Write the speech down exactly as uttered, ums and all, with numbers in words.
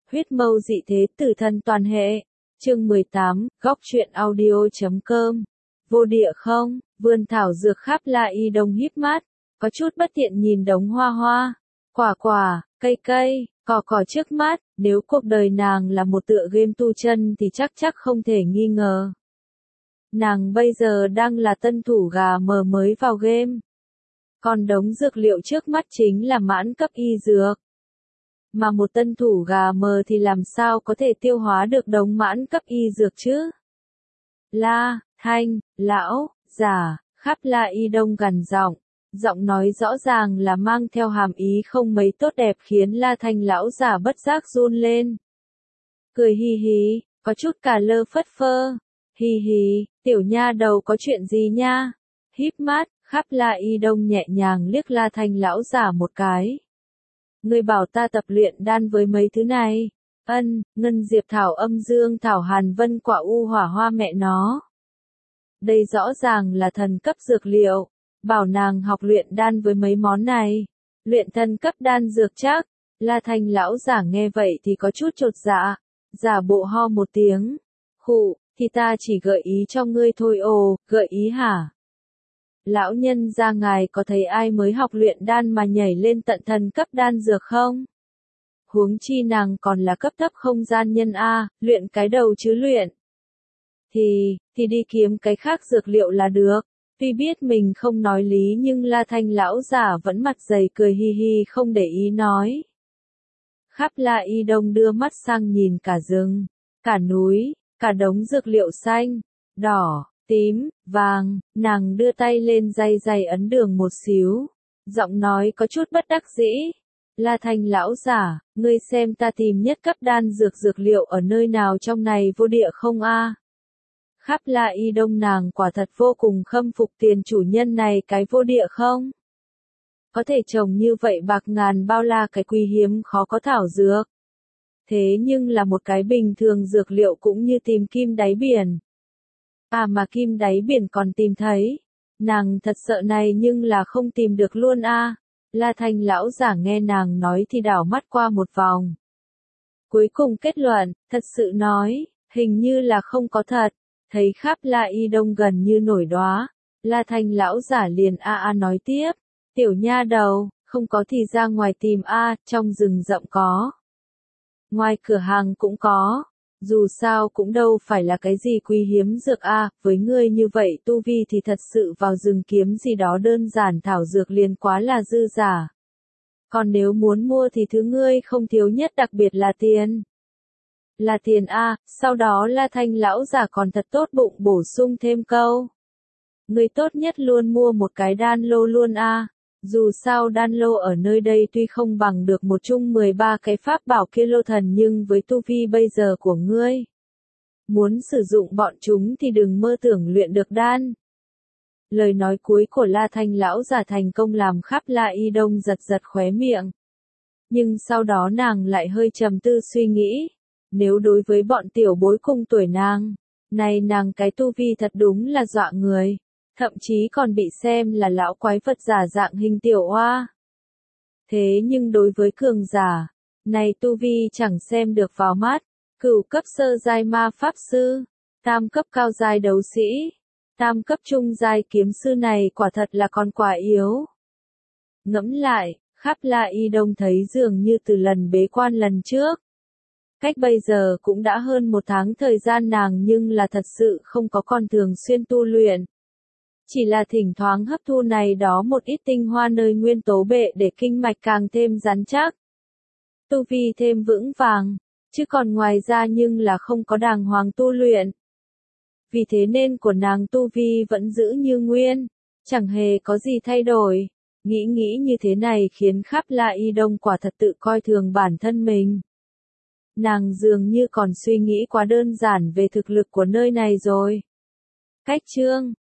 Huyết mâu dị thế tử thân toàn hệ. Chương mười tám, góc truyện audio.com. Vô địa không, vườn thảo dược khắp La Y Đông híp mắt, có chút bất tiện nhìn đống hoa hoa, quả quả, cây cây, cỏ cỏ trước mắt, nếu cuộc đời nàng là một tựa game tu chân thì chắc chắc không thể nghi ngờ. Nàng bây giờ đang là tân thủ gà mờ mới vào game. Còn đống dược liệu trước mắt chính là mãn cấp y dược. Mà một tân thủ gà mờ thì làm sao có thể tiêu hóa được đống mãn cấp y dược chứ? La, Thanh, lão, giả, khắp La Y Đông gằn giọng, giọng nói rõ ràng là mang theo hàm ý không mấy tốt đẹp khiến La Thanh lão giả bất giác run lên. Cười hi hi, có chút cà lơ phất phơ, hi hi, tiểu nha đầu có chuyện gì nha? Híp mắt, khắp La Y Đông nhẹ nhàng liếc La Thanh lão giả một cái. Ngươi bảo ta tập luyện đan với mấy thứ này. Ân, ngân diệp thảo âm dương thảo hàn vân quả u hỏa hoa mẹ nó. Đây rõ ràng là thần cấp dược liệu. Bảo nàng học luyện đan với mấy món này. Luyện thần cấp đan dược chắc. La Thanh lão giả nghe vậy thì có chút chột dạ. Giả bộ ho một tiếng. Khụ, thì ta chỉ gợi ý cho ngươi thôi ồ, gợi ý hả? Lão nhân gia ngài có thấy ai mới học luyện đan mà nhảy lên tận thần cấp đan dược không? Huống chi nàng còn là cấp thấp không gian nhân A, luyện cái đầu chứ luyện. Thì, thì đi kiếm cái khác dược liệu là được. Tuy biết mình không nói lý nhưng La Thanh lão giả vẫn mặt dày cười hi hi không để ý nói. Khắp La Y Đông đưa mắt sang nhìn cả rừng, cả núi, cả đống dược liệu xanh, đỏ, tím, vàng, nàng đưa tay lên day day ấn đường một xíu. Giọng nói có chút bất đắc dĩ. La Thanh lão giả, ngươi xem ta tìm nhất cấp đan dược dược liệu ở nơi nào trong này vô địa không a? Khắp La Y Đông nàng quả thật vô cùng khâm phục tiền chủ nhân này cái vô địa không? Có thể trồng như vậy bạc ngàn bao la cái quý hiếm khó có thảo dược. Thế nhưng là một cái bình thường dược liệu cũng như tìm kim đáy biển. À mà kim đáy biển còn tìm thấy. Nàng thật sợ này nhưng là không tìm được luôn a. À. La Thanh lão giả nghe nàng nói thì đảo mắt qua một vòng. Cuối cùng kết luận, thật sự nói, hình như là không có thật. Thấy khắp La Y Đông gần như nổi đóa. La Thanh lão giả liền a a nói tiếp. Tiểu nha đầu, không có thì ra ngoài tìm a, trong rừng rậm có. Ngoài cửa hàng cũng có. Dù sao cũng đâu phải là cái gì quý hiếm dược a, với ngươi như vậy tu vi thì thật sự vào rừng kiếm gì đó đơn giản thảo dược liền quá là dư giả. Còn nếu muốn mua thì thứ ngươi không thiếu nhất đặc biệt là tiền. Là tiền a, sau đó La Thanh lão giả còn thật tốt bụng bổ sung thêm câu. Ngươi tốt nhất luôn mua một cái đan lô luôn a. Dù sao đan lô ở nơi đây tuy không bằng được một chung mười ba cái pháp bảo kia lô thần nhưng với tu vi bây giờ của ngươi. Muốn sử dụng bọn chúng thì đừng mơ tưởng luyện được đan. Lời nói cuối của La Thanh lão giả thành công làm khắp La Y Đông giật giật khóe miệng. Nhưng sau đó nàng lại hơi trầm tư suy nghĩ. Nếu đối với bọn tiểu bối cùng tuổi nàng, này nàng cái tu vi thật đúng là dọa người. Thậm chí còn bị xem là lão quái vật giả dạng hình tiểu oa. Thế nhưng đối với cường giả, này tu vi chẳng xem được vào mắt, cửu cấp sơ giai ma pháp sư, tam cấp cao giai đấu sĩ, tam cấp trung giai kiếm sư này quả thật là con quả yếu. Ngẫm lại, khắp La Y Đông thấy dường như từ lần bế quan lần trước. Cách bây giờ cũng đã hơn một tháng thời gian nàng nhưng là thật sự không có con thường xuyên tu luyện. Chỉ là thỉnh thoảng hấp thu này đó một ít tinh hoa nơi nguyên tố bệ để kinh mạch càng thêm rắn chắc. Tu vi thêm vững vàng, chứ còn ngoài ra nhưng là không có đàng hoàng tu luyện. Vì thế nên của nàng tu vi vẫn giữ như nguyên, chẳng hề có gì thay đổi. Nghĩ nghĩ như thế này khiến khắp La Y Đông quả thật tự coi thường bản thân mình. Nàng dường như còn suy nghĩ quá đơn giản về thực lực của nơi này rồi. Cách chương